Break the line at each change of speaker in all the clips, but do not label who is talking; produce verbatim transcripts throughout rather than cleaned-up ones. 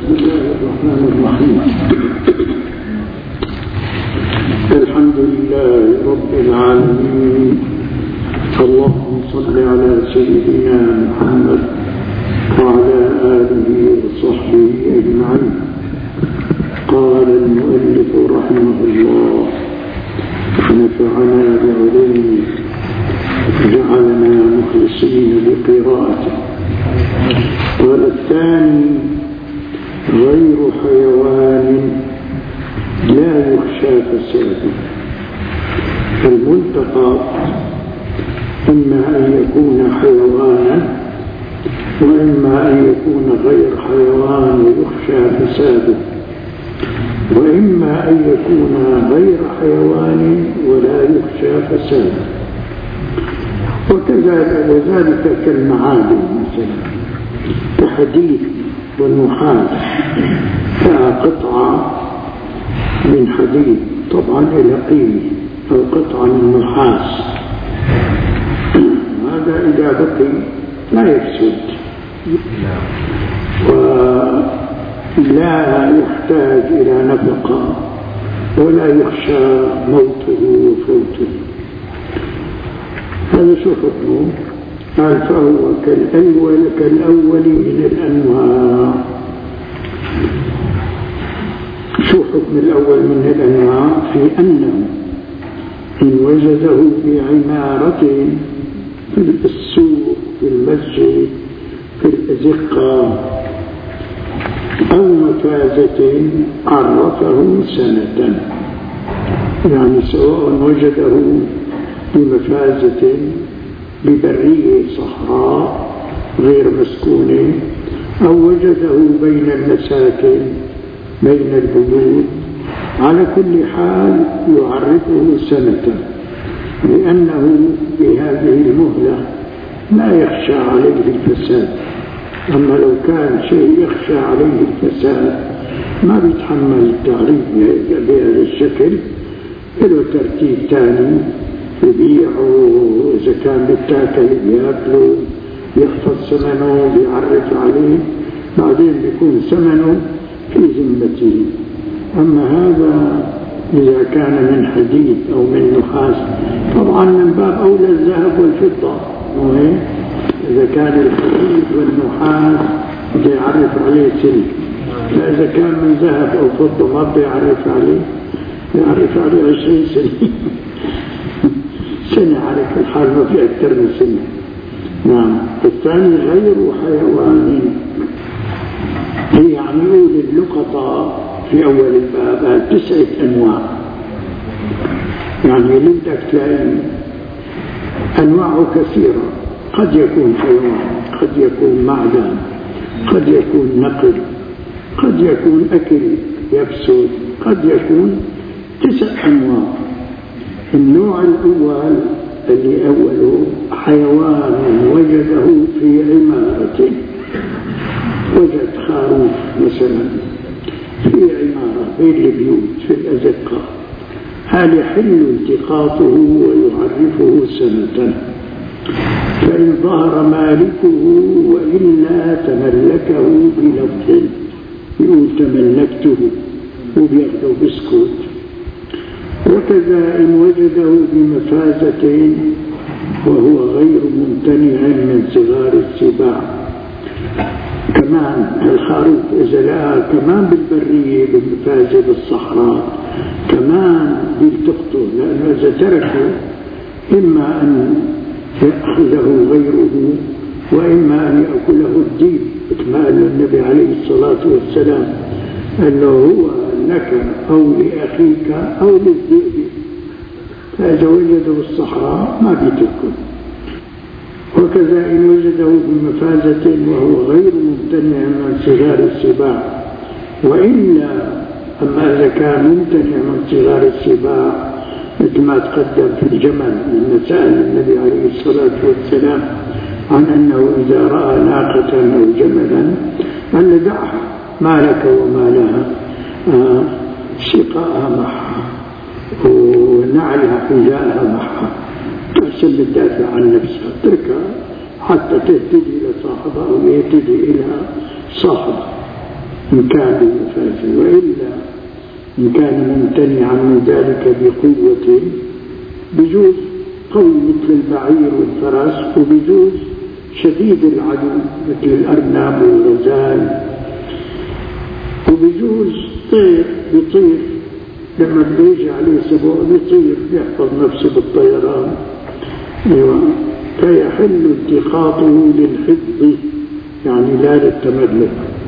بسم الله الرحمن الرحيم. الحمد لله رب العالمين. اللهم صل على سيدنا محمد وعلى آله وصحبه أجمعين. قال المؤلف رحمه الله ونفعنا بعلومه وجعلنا مخلصين بقراءته. قال الثاني غير حيوان لا يخشى فساده. الملتقط إما أن يكون حيوانا وإما أن يكون غير حيوان ويخشى فساده، وإما أن يكون غير حيوان ولا يخشى فساده. وذلك كالمعادن مثلا كحديد والنحاس، كقطعة من حديد طبعا إلى قيمة أو قطعة من نحاس، هذا إذا بقي لا يفسد ولا يحتاج إلى نفقة ولا يخشى موته وفوته. هذا شو حكمه؟ قال فهو كالأول كالأول من الأنواع. شو حكم الأول من الأنواع؟ في أنه إن وجده في عمارة في السوق في المسجد في الأزقة أو مفازة عرفه سنة، يعني سواء وجده بمفازة ببرية صحراء غير مسكونة أو وجده بين المساكن بين البيوت، على كل حال يعرفه سنة، لأنه بهذه المهلة لا يخشى عليه الفساد. أما لو كان شيء يخشى عليه الفساد ما بيتحمل التعريف بهذا الشكل، له ترتيب ثاني يبيعوا، إذا كان بالتاكل بياكلوا، يحفظ ثمنه بيعرف عليه، بعدين بيكون ثمنه في ذمته. أما هذا إذا كان من حديد أو من نحاس طبعا من باب أولى الذهب والفضة، إذا كان الحديد والنحاس بيعرف عليه سنة، فإذا كان من ذهب أو فضة ما بيعرف عليه، بيعرف عليه عشرين سنة سنة على كل حال، ما في أكثر من سنة. نعم. الثاني غير حيوان، هي يعني يقول اللقطة في أول الباب تسعة أنواع، يعني بدك تلاقي أنواع كثيرة، قد يكون حيوان، قد يكون معدن، قد يكون نقل، قد يكون أكل يفسد، قد يكون تسع أنواع. النوع الأول اللي أوله حيوان وجده في عمارة، وجد خروف مثلا في عمارة بين البيوت في الأزقة، هل يحل التقاطه ويعرفه سنة، فإن ظهر مالكه وإلا تملكه بلفظ، يقول تملكته وبيأخذه بسكوت. وكذا إن وجده بمفازة وهو غير ممتنع من صغار السباع، كمان الخروف إذا لقى كمان بالبرية بالمفازة بالصحراء كمان بيلتقطه، لأنه إذا تركه إما أن يأخذه غيره وإما أن يأكله الديب، كما قال النبي عليه الصلاة والسلام أنه هو لك أو لأخيك أو للذئب، فإذا وجده بالصحراء ما بيتركه. وكذا إن وجده بمفازة وهو غير ممتنع من صغار السباع، وإلا أما إذا كان ممتنع من صغار السباع مثل ما تقدم في الجمل لما سأل النبي عليه الصلاة والسلام عن أنه إذا رأى ناقة أو جملا قال دعها ما لك وما لها، آه سقاءها معها ونعلها حجاءها معها، تحسن للدافع عن نفسها، اتركها حتى تهتدي إلى صاحبها أو يهتدي إلى صاحبها. إن كان بمفاسد، وإلا إن كان ممتنعا من ذلك بقوة بجوز قوي مثل البعير والفرس، وبجوز شديد العدو مثل الأرنب والغزال، وبجوز طير بيطير لما بيجي عليه سبوع بيطير يحفظ نفسه بالطيران. أيوة. فيحل التقاطه للحفظ يعني لا للتملك.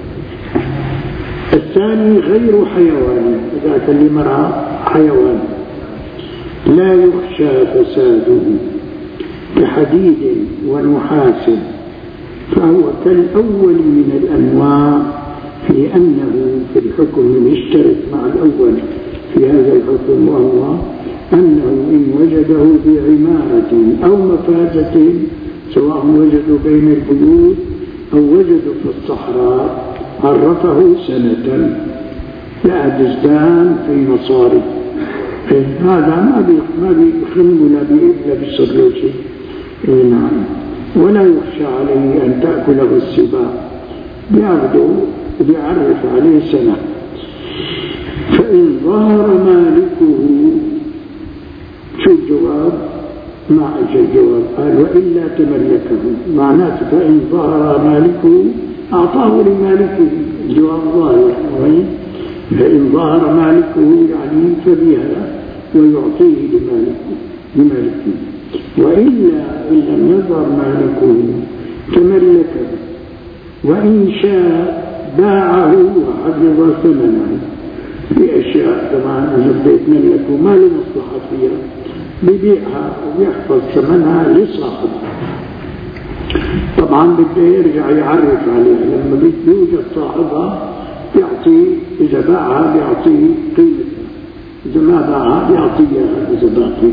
الثاني غير حيواني، ذاك اللي مرعى حيوان لا يخشى فساده كحديد ونحاس، فهو كالأول من الأنواع في أنه في الحكم يشترك مع الأول في هذا الحكم، وهو أنه إن وجده بعمارة أو مفازة سواء وجدوا بين البيوت أو وجدوا في الصحراء عرفه سنة لا دزدان في مصاري. هذا ما ما بيخم ولا بيصير له شيء. نعم. ولا يخشى عليه أن تأكله السباع، بياخده وبيعرف عليه سنة. فإن ظهر مالكه، شو الجواب؟ ما أجل الجواب، قال وإلا تملكه، معناته فإن ظهر مالكه أعطاه لمالكه، الجواب ظاهر. فإن ظهر مالكه يعني فبها ويعطيه لمالكه لمالكه وإلا إن لم يظهر مالكه تملكه، وإن شاء باعه وحفظ ثمنه. في أشياء طبعا إذا بيتملكوا ما له مصلحة فيها بيبيعها ويحفظ ثمنها لصاحبها. طبعا بده يرجع يعرف عليها، لما بده يوجد صاحبها يعطيه، إذا باعها بيعطيه قيمتها، إذا ما باعها بيعطيها إذا باقي،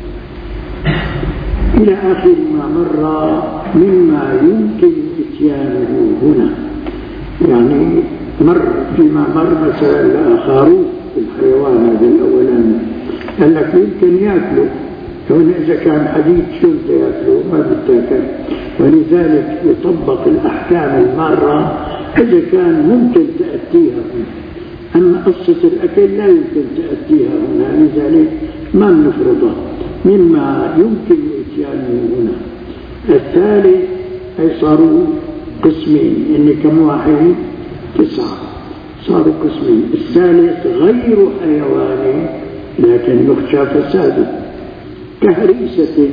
إلى آخر ما مر مما يمكن إتيانه هنا. يعني مر فيما مر مثلا خروف الحيوان هذا الأولاني قال لك يمكن يأكله، هنا إذا كان حديد شو بده يأكله؟ ما بتاكل. ولذلك يطبق الأحكام المارة إذا كان ممكن تأتيها هنا، أما قصة الأكل لا يمكن تأتيها هنا، لذلك ما نفرضها مما يمكن إتيانه هنا. الثالث أي صاروا قسمين، إن كم واحد؟ تسعة، صاروا قسمين. الثالث غير حيواني لكن يخشى فساده كهريسة.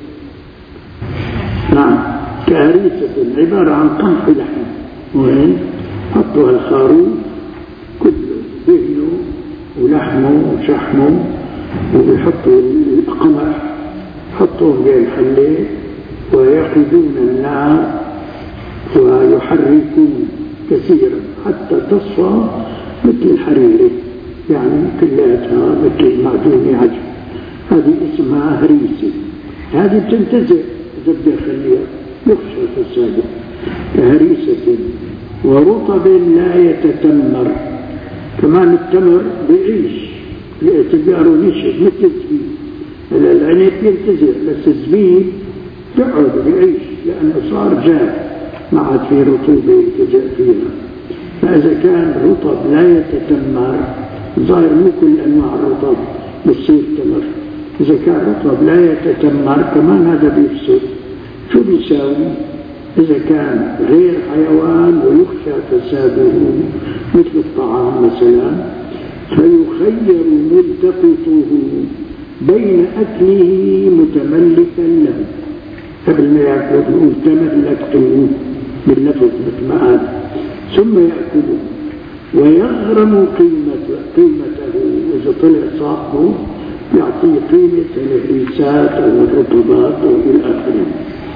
نعم، كهريسة عبارة عن قمح لحم، وين حطوها الخروف كله دهنه ولحمه وشحمه، وبيحطوا القمح حطوهم بين الحلة ويقودون النار ويحركون كثيرا حتى تصفى مثل الحريرة، يعني كلها مثل معدومة عجب. هذه اسمها هريسة. هذه تنتزع إذا بدي أخليها يخشى فساده كهريسة. ورطب لا يتتمر، كمان التمر بيعيش باعتباره نشف مثل الزبيب. العنب ينتزع بس الزبيب يقعد بيعيش لأنه صار جاف ما عاد في رطوبة يلتجأ فيها. فإذا كان رطب لا يتتمر، ظاهر مو كل أنواع الرطب بتصير تمر، إذا كان رطب لا يتتمر كمان هذا بيفسد. شو بيساوي؟ إذا كان غير حيوان ويخشى فساده مثل الطعام مثلا، فيخير ملتقطه بين أكله متملكا له، قبل ما يأكل يقول تملكته باللفظ مثل ما قال، ثم يأكله ويغرم قيمته, قيمته إذا طلع صاحبه يعطيه قيمة الهريسات أو الرطبات أو إلى آخره.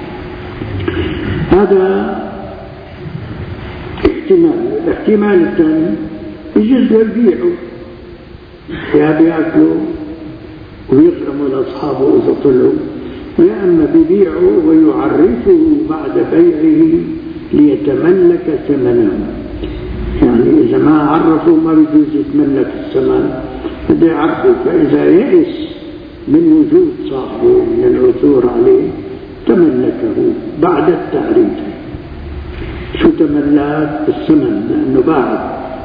هذا احتمال. الاحتمال الثاني يجوز يبيعوا، يا بيأكلوا ويغرموا لأصحابه إذا طلعوا، يا أما بيبيعوا ويعرفه بعد بيعه ليتملك ثمنه. يعني إذا ما عرفوا ما بيجوز يتملك الثمن، بده يعرفه. فإذا يئس من وجود صاحبه من العثور عليه تملكه بعد التعريف. شو تملك؟ الثمن، لأنه باع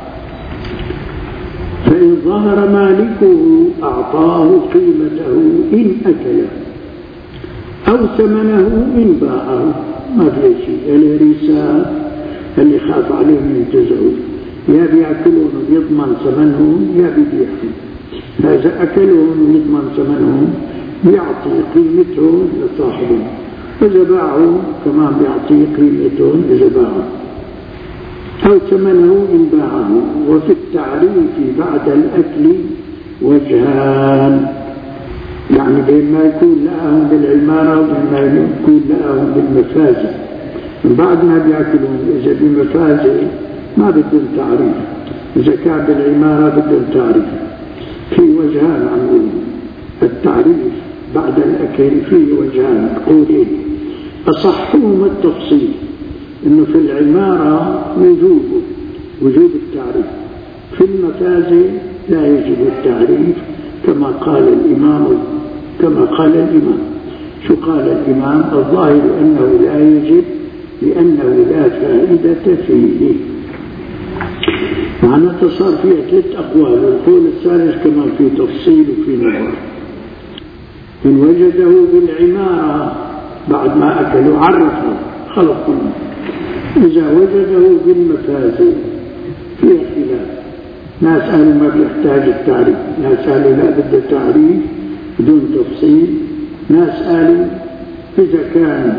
ظهر مالكه أعطاه قيمته إن أكله أو ثمنه إن باعه. ما في شيء. الرسالة اللي خاف عليهم ينتزعوا، يا بيأكلون يضمن ثمنهم يا بيبيعهم. هذا أكلهم يضمن ثمنهم يعطي قيمتهم لصاحبهم، إذا باعوا كمان بيعطي قيمتهم إذا باعوا أو ثمنه إن باعه. وفي التعريف بعد الأكل وجهان، يعني بين ما يكون لهم بالعمارة وبين ما يكون لهم بالمفازة. من بعد ما بيأكلون إذا بمفازة ما بدهم تعريف، إذا كان بالعمارة بدهم تعريف. في وجهان عنه التعريف بعد الأكل، فيه وجهان قولين أصحهما التفصيل، إنه في العمارة وجوب وجوب التعريف، في المفازة لا يجب التعريف كما قال الإمام كما قال الإمام شو قال الإمام؟ الظاهر أنه لا يجب لأنه لا فائدة فيه. معناته صار فيها ثلاث أقوال، والقول الثالث كمان في تفصيل وفي نظر. إن وجده بالعمارة بعد ما أكلوا عرفه خلص. إذا وجده بالمفازة فيها خلاف، ناس قالوا ما بيحتاج التعريف، ناس قالوا لا بد التعريف بدون تفصيل، ناس قالوا إذا كان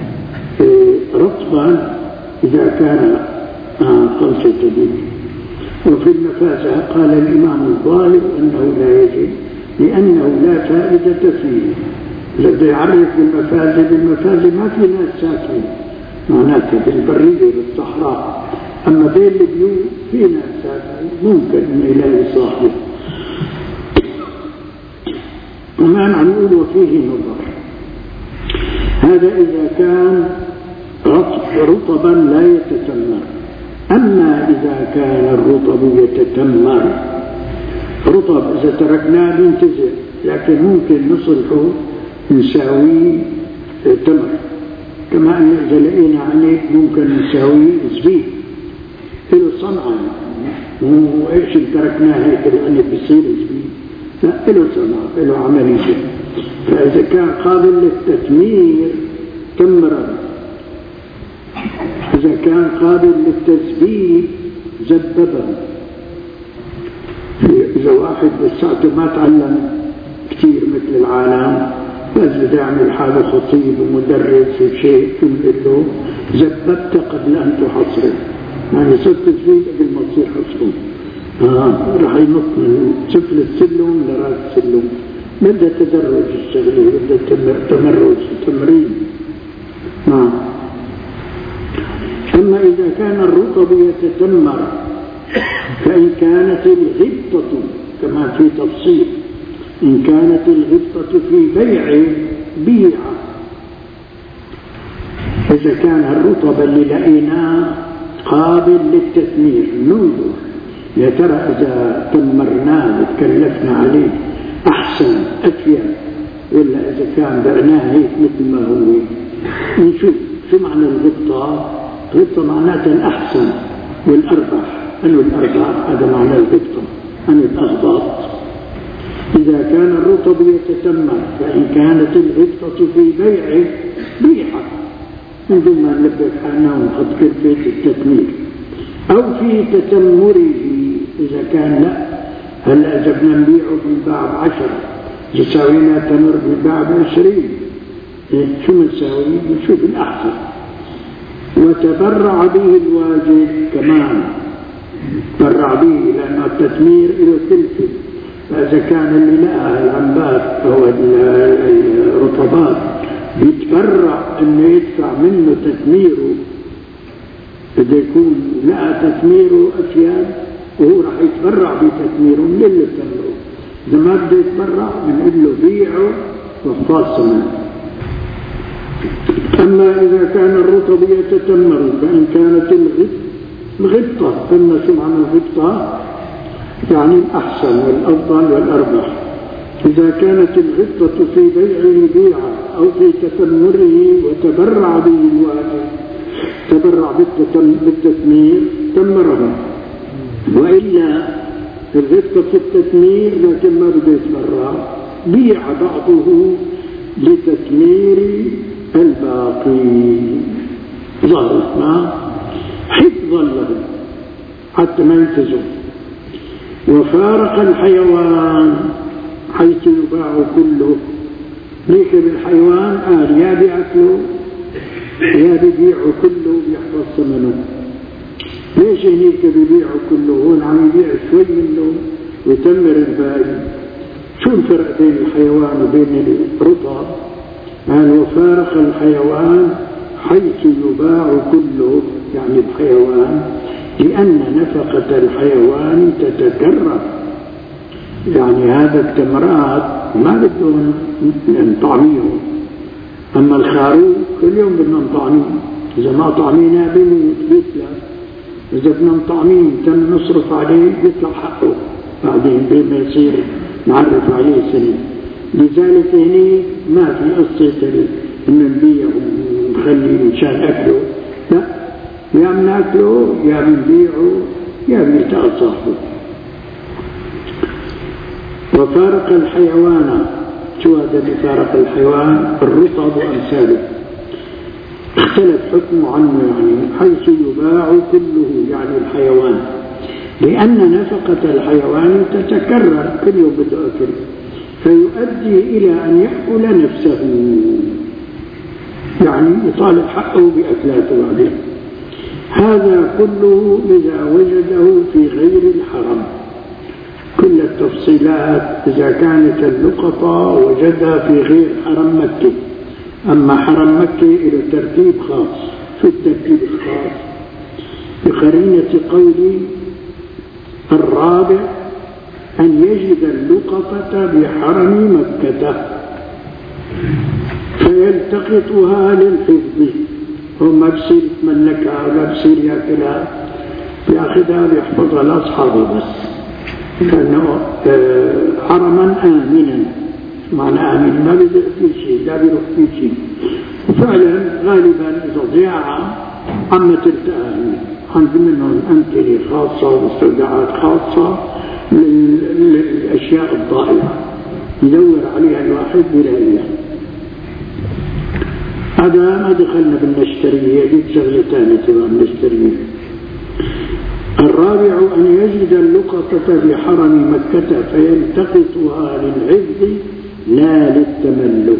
رطبا إذا كان خمسة دين. وفي المفازة قال الإمام الظاهر أنه لا يجب لأنه لا فائدة فيه. إذا بده يعرف بالمفازة بالمفازة ما في ناس ساكنين معناتها بالبرية بالصحراء، أما بين البيوت في ناس ساكنين ممكن أن يلاقي صاحب. كمان عم نقول وفيه نظر، هذا إذا كان رطبا لا يتتمر. أما إذا كان الرطب يتتمر، رطب إذا تركناه ينتزع، لكن ممكن نصلحه نساويه تمر، كما أن إذا لقينا عليك ممكن نساويه زبيب له صنعة، مو إيش تركناه هيك العنب بيصير زبيب، لا له صنعة له عملية. فإذا كان قابل للتثمير تمر، إذا كان قابل للتزبيب زببه. إذا واحد لساته ما تعلم كثير مثل العالم، بس بده يعمل حاله خطيب ومدرس وشيء تقول له زببت قبل أن تحصره، يعني صرت تزبيب قبل ما تصير حصره. آه رح ينط من سفل السلم لراس السلم. بدها تدرج الشغله، بدها تمرج تمرين. آه. أما إذا كان الرطب يتتمر فإن كانت الغبطة كما في تفصيل، إن كانت الغبطة في بيع بيع. إذا كان الرطب اللي لقيناه قابل للتثمير ننظر يا ترى إذا تمرناه وتكلفنا عليه أحسن أكفيا، ولا إذا كان بعناه هيك مثل ما هو نشوف شو معنى الغبطة. الغبطة معناتها الأحسن والأربح. أنه الأربح هذا معنى الغبطة، أنه الأغباط. إذا كان الرطب يتتمر فإن كانت الغبطة في بيعه بيعة من دون ما نلبك حالنا ونحط كلفة التثمير، أو في تتمره. إذا كان لا، هلا إذا بدنا نبيعه بنباع بعشرة، إذا ساوينا تمر بنباع بعشرين، شو بنساوي؟ بنشوف الأحسن. وتبرع به الواجد كمان، تبرع به لأن التثمير له تلفه. فإذا كان اللي لقى العنبات أو الرطبات بيتبرع أنه يدفع منه تثميره، إذا يكون لقى تثميره أفياد وهو راح يتبرع بتثميره من اللي تمره. إذا ما بده يتبرع بنقول له بيعه وفاصله. أما إذا كان الرطب يتتمر فإن كانت الغبطة، قلنا شو معنى الغبطة؟ يعني الأحسن والأفضل والأربح. إذا كانت الغبطة في بيعه بيعة أو في تتمره وتبرع به الواجب، تبرع بالتثمير تمره. وإلا الغبطة في التثمير لكن ما بده يتبرع، بيع بعضه لتثمير الباقي ظهرت ما حفظا له حتى ما ينتزع. وفارق الحيوان حيث يباع كله، ليك بالحيوان قال يا بيأكله يا بيبيعه كله بيحفظ ثمنه. ليش هنيك بيبيعه كله؟ هون عم يبيع شوي منه ويتمر الباقي. شو الفرق بين الحيوان وبين الرطب؟ قال وفارق الحيوان حيث يباع كله، يعني الحيوان، لأن نفقة الحيوان تتكرر. يعني هذا التمرات ما بدهم نطعميهم، أما الخروف كل يوم بدنا نطعميه، إذا ما طعمينا بيموت بيتلف، إذا بدنا نطعميه تم نصرف عليه بيطلع حقه بعدين بما يصير نعرف عليه سنة. لذلك هنا ما في قصة إنه نبيعه ونخليه مشان أكله، لا، يا بناكله يا بنبيعه يا بيلتقى صاحبه. وفارق الحيوان، شو هذا اللي فارق الحيوان؟ الرطب وأمثاله اختلف حكمه عنه، يعني حيث يباع كله يعني الحيوان، لأن نفقة الحيوان تتكرر كل يوم بده أكل، فيؤدي إلى أن يأكل نفسه، يعني يطالب حقه بأكلاته بعدين. هذا كله إذا وجده في غير الحرم. كل التفصيلات إذا كانت اللقطة وجدها في غير حرم مكة. أما حرم مكة إلى ترتيب خاص. في الترتيب الخاص بقرينة قولي الرابع أن يجد اللقطة بحرم مكة فيلتقطها للحفظ، هو ما بصير يتملكها ولا بصير ياكلها، ياخذها ويحفظها لأصحابه بس، لأنه حرما آمنا. معنى آمن ما بيدق في شيء، لا بيروح في شيء. وفعلا غالبا إذا ضياع عم تلتقى عند منهم أمثلة خاصة ومستودعات خاصة للأشياء الضائعة يدور عليها الواحد بلاقيها. هذا ما دخلنا بالنشترية، دي شغلة ثانية تبع النشترية. الرابع أن يجد اللقطة بحرم مكة فيلتقطها للعز لا للتملك،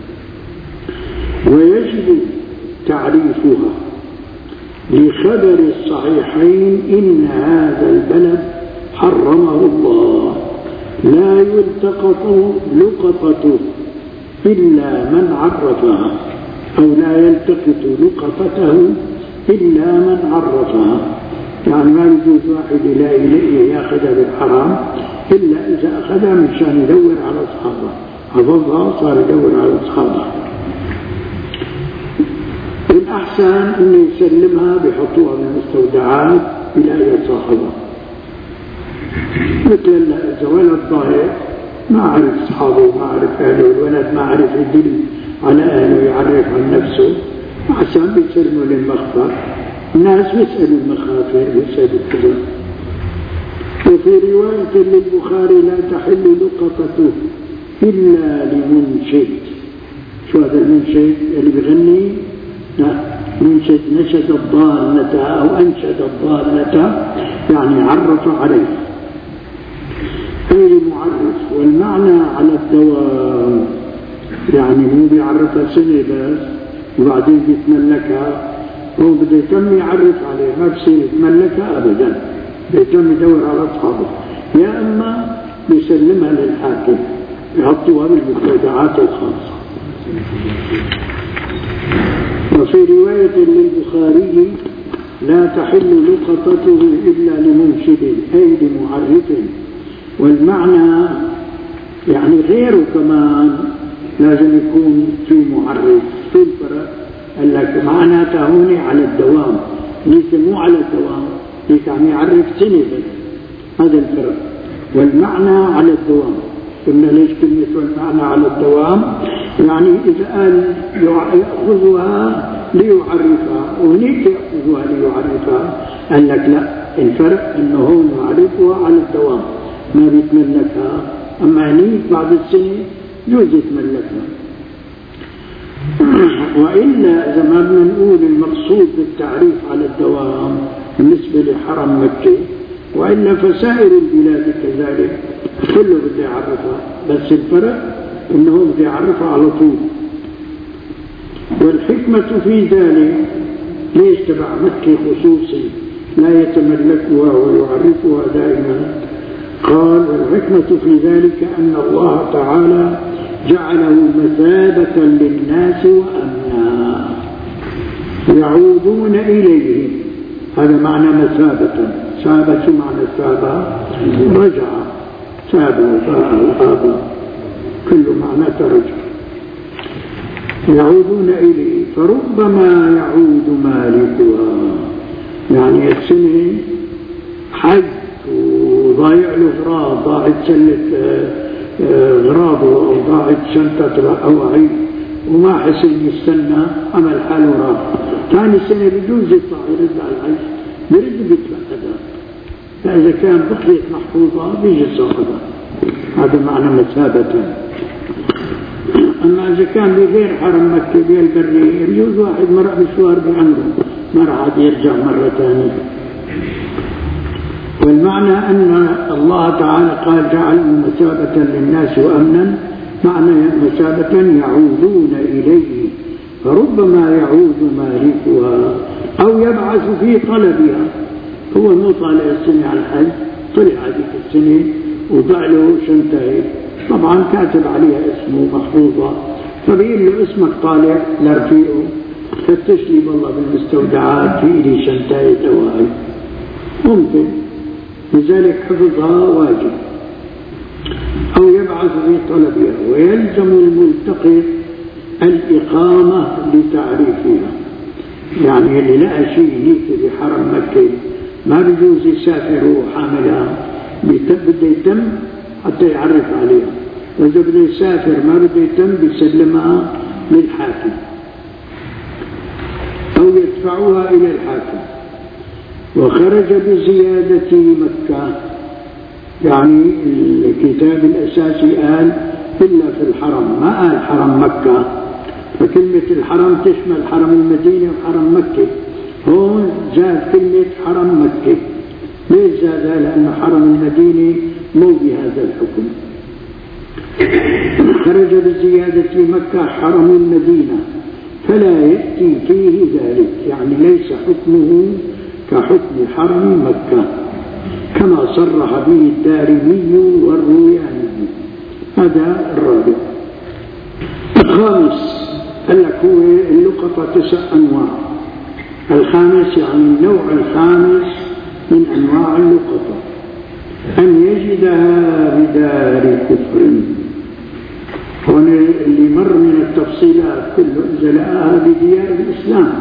ويجب تعريفها لخبر الصحيحين إن هذا البلد حرمه الله، لا يلتقط لقطته إلا من عرفها، أو لا يلتقط لقطته إلا من عرفها. يعني ما يجوز واحد لا إليه يأخذها بالحرام إلا إذا أخذها مشان يدور على أصحابه، حفظها صار يدور على أصحابه. الأحسن أنه يسلمها بحطوها بالمستودعات إلى صاحبها. مثل إذا ولد ضايع ما عرف أصحابه ما عرف أهله، الولد ما عرف يدل على أهله يعرف عن نفسه، أحسن بيسلموا للمخفر. الناس يسألوا المخافر يسألوا كذا. وفي رواية للبخاري لا تحل لقطته إلا لمنشد. شو هذا المنشد؟ اللي بغني؟ لا، منشد نشد الضالة أو أنشد الضالة، يعني عرف عليه، أي معرف. والمعنى على الدوام، يعني مو بيعرفها سنة بس وبعدين بيتملكها، هو بده يتم يعرف عليه، ما بصير يتملكها أبدا، بيتم يدور على أصحابه، يا أما بيسلمها للحاكم يحطوها بالمستودعات الخاصة. وفي رواية للبخاري لا تحل لقطته إلا لمنشد أي لمعرف. والمعنى يعني غيره كمان لازم يكون في معرف. في الفرق قال لك معناتها هون على الدوام، ليس مو على الدوام، ليس عم يعرف سنة بس، هذا الفرق. والمعنى على الدوام، قلنا ليش كلمة والمعنى على الدوام؟ يعني إذا قال يأخذها ليعرفها وهنيك يأخذها ليعرفها، قال لك لا، الفرق أنه هون يعرفها على الدوام، ما بيتملكها، أما هنيك بعد السنة يجوز يتملكها. وإلا إذا ما بدنا نقول المقصود بالتعريف على الدوام بالنسبة لحرم مكة، وإلا فسائر البلاد كذلك كله بده يعرفها، بس الفرق إنه بده يعرفها على طول. والحكمة في ذلك ليش تبع مكة خصوصي لا يتملكها ويعرفها دائما؟ قال والحكمة في ذلك أن الله تعالى جعله مثابة للناس وأمنا يعودون إليه. هذا معنى مثابة. ثابة معنى ثابة رجع، ثابوا فآبا، كل معنى ترجع، يعودون إليه. فربما يعود مالكها، يعني السنة حج وضايع له غراض، ضاعت سلة غراضه أو ضاعت شنطة أوعي وما حسن يستنى، عمل حاله راح. ثاني سنة بجوز يطلع يرد على الحج، يرد بيدفع أداء. فإذا كان بقيت محفوظة بيجي ساقطة. هذا معنى مثابة. أما إذا كان بغير حرم مكة بالبرية يجوز واحد مرق مشوار بعمره ما راح يرجع مرة ثانية. والمعنى أن الله تعالى قال جعله مثابة للناس وأمنا، معنى مثابة يعودون إليه. فربما يعود مالكها أو يبعث في طلبها. هو مو طالع السنة على الحج، طلع هذيك السنة وضع له شنطة طبعا كاتب عليها اسمه محفوظة، فبيقول له اسمك طالع لرفيقه فتش لي والله بالمستودعات في لي شنطة دواعي، ممكن، لذلك حفظها واجب. أو يبعث في طلبها. ويلزم الملتقط الإقامة لتعريفها، يعني اللي لقى شيء هيك بحرم مكة ما بيجوز يسافر وحاملها، بده يتم حتى يعرف عليها، وإذا بده يسافر ما بده يتم بيسلمها للحاكم أو يدفعوها إلى الحاكم. وخرج بزيادة مكة، يعني الكتاب الأساسي قال إلا في الحرم، ما قال حرم مكة، فكلمة الحرم تشمل حرم المدينة وحرم مكة. هون زاد كلمة حرم مكة. ليش زادها؟ لأن حرم المدينة مو بهذا الحكم. خرج بزيادة مكة حرم المدينة فلا يأتي فيه ذلك، يعني ليس حكمه كحكم حرم مكة كما صرح به الدارمي والروياني. هذا الرابع. الخامس قال لك هو اللقطة تسع أنواع. الخامس يعني النوع الخامس من أنواع اللقطة أن يجدها بدار كفر. هنا اللي مر من التفصيلات كله جلاءها بديار الإسلام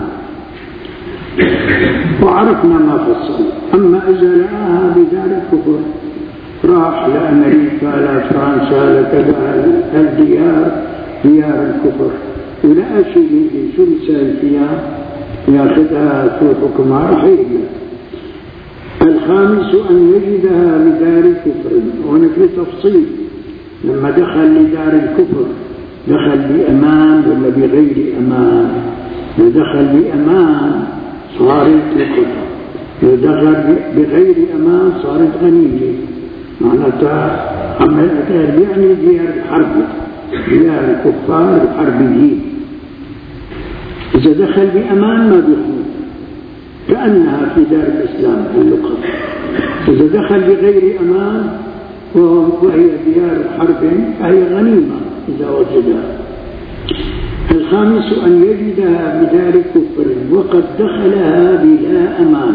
وعرفنا ما فصل. أما إذا لقاها بدار الكفر راح لأمريكا لفرنسا لكذا الديار ديار الكفر ولقى شيء شو يساوي فيها ياخذها في حكمها راح يقبل. الخامس أن يجدها بدار كفر. وهنا في تفصيل، لما دخل لدار الكفر دخل بأمان ولا بغير أمان؟ دخل بأمان صارت لقطة، ودخل بغير أمان صارت غنيمة. معناتها يعني ديار الحرب، ديار الكفار الحربيين. إذا دخل بأمان ما بيخون كأنها في دار الإسلام اللقطة. إذا دخل بغير أمان وهي ديار حرب فهي غنيمة إذا وجدها. الخامس أن يجدها بدار كفر وقد دخلها بلا أمان.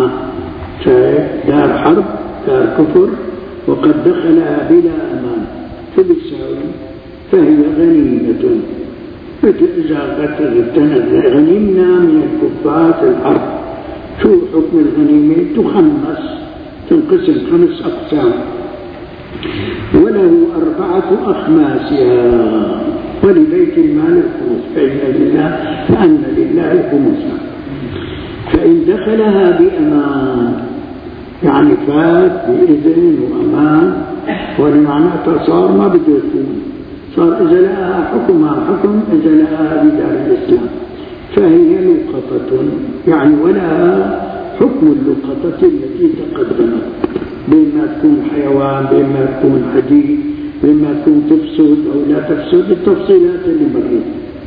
دار حرب دار كفر وقد دخلها بلا أمان فبالساوي فهي غنيمة. فإذا قتلت غنيمنا من الكفار في الحرب، شو حكم الغنيمة؟ تخمس، تنقسم خمس أقسام، وله أربعة أخماسها، ولبيت المال الخمس، فإن لله فأن لله الخمس. فإن دخلها بأمان يعني فات بإذن وأمان، ولمعناته صار ما بده يكون، صار إذا لقاها حكمها حكم، إذا لقاها بدار الإسلام، فهي لقطة يعني ولها حكم اللقطة التي تقدمت، بين ما تكون حيوان، بين ما تكون حديد، بين ما تكون تفسد أو لا تفسد، التفصيلات اللي مريت.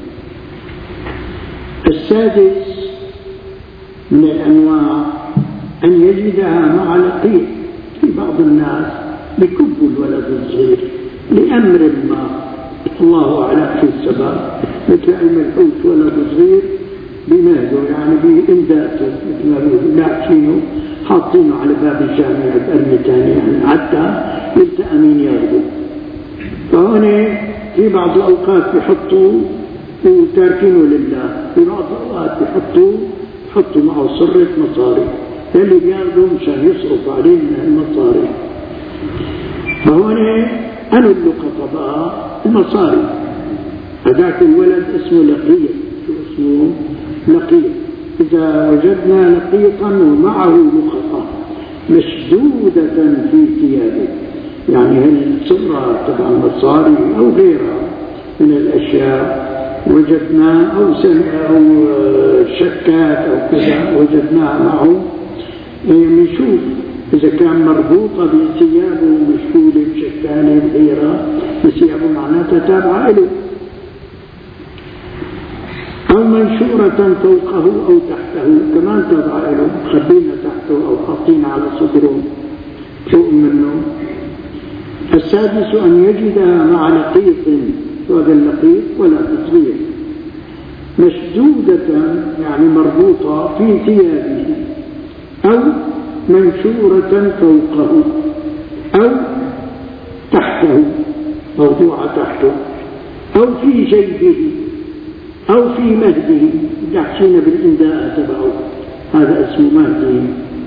السادس من الأنواع أن يجدها مع لقيط. في بعض الناس بكبوا الولد الصغير لأمر ما، الله أعلم في السبب، مثل الملحوس ولد صغير بمهده يعني بإمداته، مثل ما بيقولوا لاعبينه حاطينه على باب الجامعة بأرمي ثاني يعني حتى يلتأمين ياخذوا. فهنا في بعض الأوقات بيحطوا وتاركينه لله، في بعض الأوقات بيحطوا بيحطوا معه صرة مصاري اللي بياخذوا مشان يصرف عليه من المصاري. فهنا أنا اللقطة بقى المصاري. هذاك الولد اسمه لقيط، شو اسمه؟ لقيط. إذا وجدنا لقيطا ومعه لقطة مشدودة في ثيابه، يعني الصرة تبع المصاري أو غيرها من الأشياء وجدناه، أو سمع أو شكات أو كذا وجدناها معه، نشوف إذا كان مربوطة بثيابه مشكولة بشكالة بغيرها، بثيابه معناتها تابعة له، أو منشورة فوقه أو تحته كمان تابعة له، خبينا تحته أو حاطين على صدره فوق منه. السادس أن يجدها مع لقيط، وهذا اللقيط ولا تصغير، مشدودة يعني مربوطة في ثيابه، أو منشورة فوقه أو تحته، موضوعة تحته، أو في جيبه أو في مهده، يحكينا بالإنداء تبعه، هذا اسمه مهده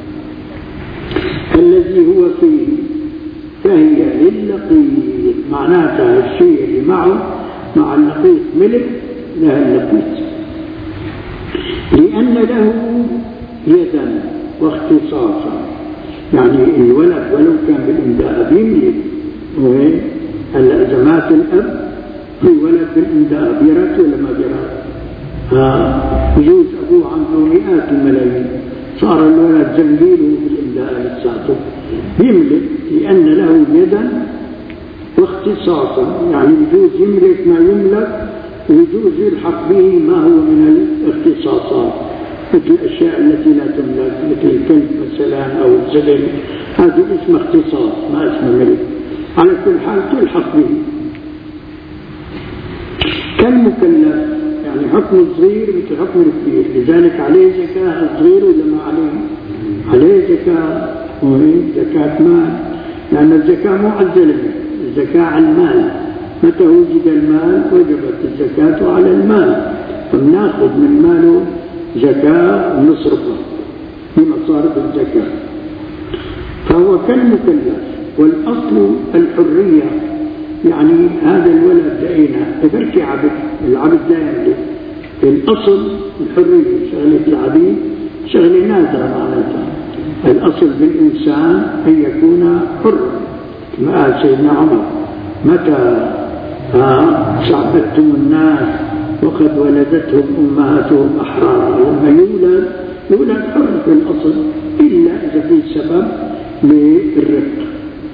الذي هو فيه، فهي للقيط، معناتها الشيء اللي معه مع اللقيط ملك لها اللقيط، لأن له يدا واختصاصا، يعني الولد ولو كان بالإنداء بيملك، هلا إذا مات الأب في ولد بالإنداء بيرث ولا ما بيرث؟ ها يجوز أبوه عنده مئات الملايين، صار الولد زميله بالإنداء لساته بيملك، لأن له يدا واختصاصا، يعني يجوز يملك ما يملك ويجوز يلحق به ما هو من الاختصاصات، مثل الأشياء التي لا تملك، مثل الكلب مثلا أو الزبل، هذا اسم اختصاص ما اسم ملك، على كل حال تلحق به. كالمكلف يعني حكم الصغير مثل حكم الكبير، لذلك عليه زكاة الصغير ولا ما عليه؟ عليه زكاة، وهي زكاة مال، لأن الزكاة مو على الزلمة، الزكاة على المال، متى وجد المال وجبت الزكاة على المال، فبناخذ من ماله زكاة ونصرفها بمصارف الزكاة، فهو كالمكلف. والأصل الحرية، يعني هذا الولد لقينا تبركي عبد، العبد لا يملك، الأصل الحرية، شغلة العبيد شغلة نادرة معناتها، الأصل بالإنسان أن يكون حرا، كما قال سيدنا عمر متى شعبتم الناس وقد ولدتهم أمهاتهم أحرارا، لما يولد يولد حر في الأصل إلا إذا في سبب للرق.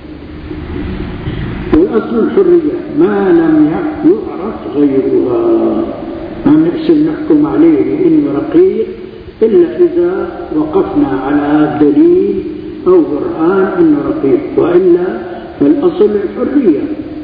والأصل الحرية ما لم يعرف غيرها، ما نحسن نحكم عليه بإنه رقيق إلا إذا وقفنا على دليل أو برهان إنه رقيق، وإلا فالأصل الحرية.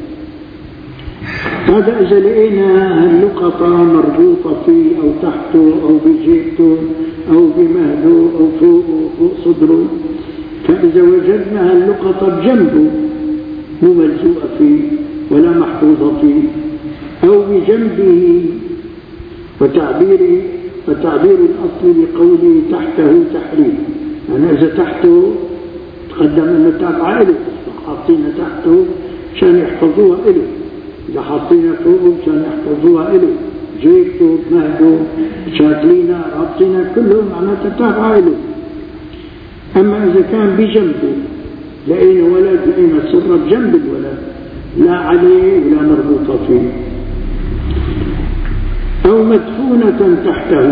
هذا إذا لقينا اللقطة مربوطة فيه أو تحته أو بجيبته أو بمهده أو فوقه فوق صدره، فإذا وجدنا اللقطة بجنبه مو ملزوقة فيه ولا محفوظة فيه أو بجنبه، وتعبير وتعبير الأصل بقوله تحته تحريم، يعني إذا تحته تقدم أنه تابع له، حاطينها تحته عشان يحفظوها له، إذا حاطينها فوقه عشان يحفظوها له، جيبته مهده شاكلينها رابطينها كلهم معناتها تابعة له. أما إذا كان بجنبه لقينا ولد لقينا سرة بجنب الولد لا عليه ولا مربوطة فيه، أو مدفونة تحته،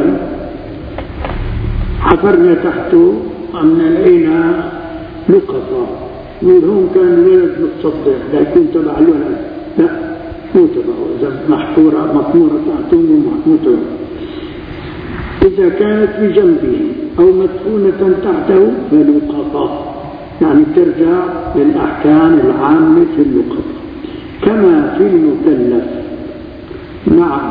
حفرنا تحته أمنا لقينا لقطة وهون كان الولد متصدق لا يكون تبع الولد، لا مو تبعه، إذا محفورة مطمورة تحته مو تبعه. إذا كانت بجنبه أو مدفونة تحته فلقطة، يعني ترجع للأحكام العامة في اللقطة كما في المكلف. نعم،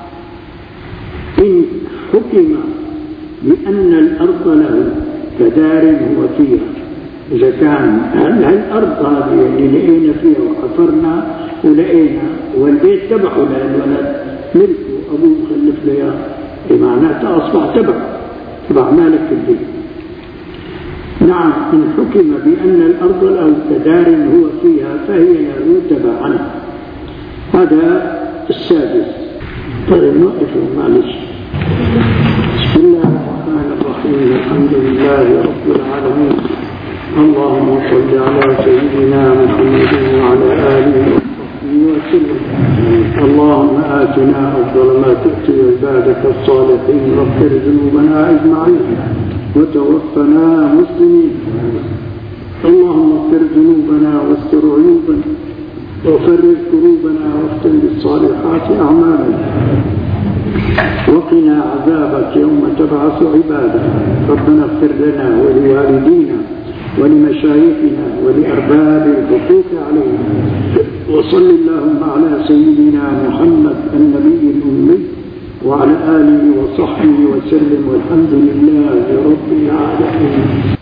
إن حكم بأن الأرض له كدار هو فيها، إذا كان هالأرض هذه اللي لقينا فيها وحفرنا ولقينا والبيت تبعه للولد ملكه أبوه خلف له إياه، بمعناته أصبح تبع تبع مالك البيت. نعم، إن حكم بأن الأرض له كدار هو فيها فهي له تبعا. هذا السادس. طيب نوقف معلش. بسم الله الرحمن الرحيم، الحمد لله رب العالمين، اللهم صل على سيدنا محمد وعلى آله وصحبه وسلم. اللهم آتنا أفضل ما تؤتي عبادك الصالحين، واغفر ذنوبنا أجمعين وتوفنا مسلمين. اللهم اغفر ذنوبنا واستر عيوبنا وفرج كروبنا واختم بالصالحات أعمالنا وقنا عذابك يوم تبعث عبادك. ربنا اغفر لنا ولوالدينا ولمشايخنا ولأرباب الحقوق علينا، وصل اللهم على سيدنا محمد النبي الأمي وعلى آله وصحبه وسلم، والحمد لله رب العالمين.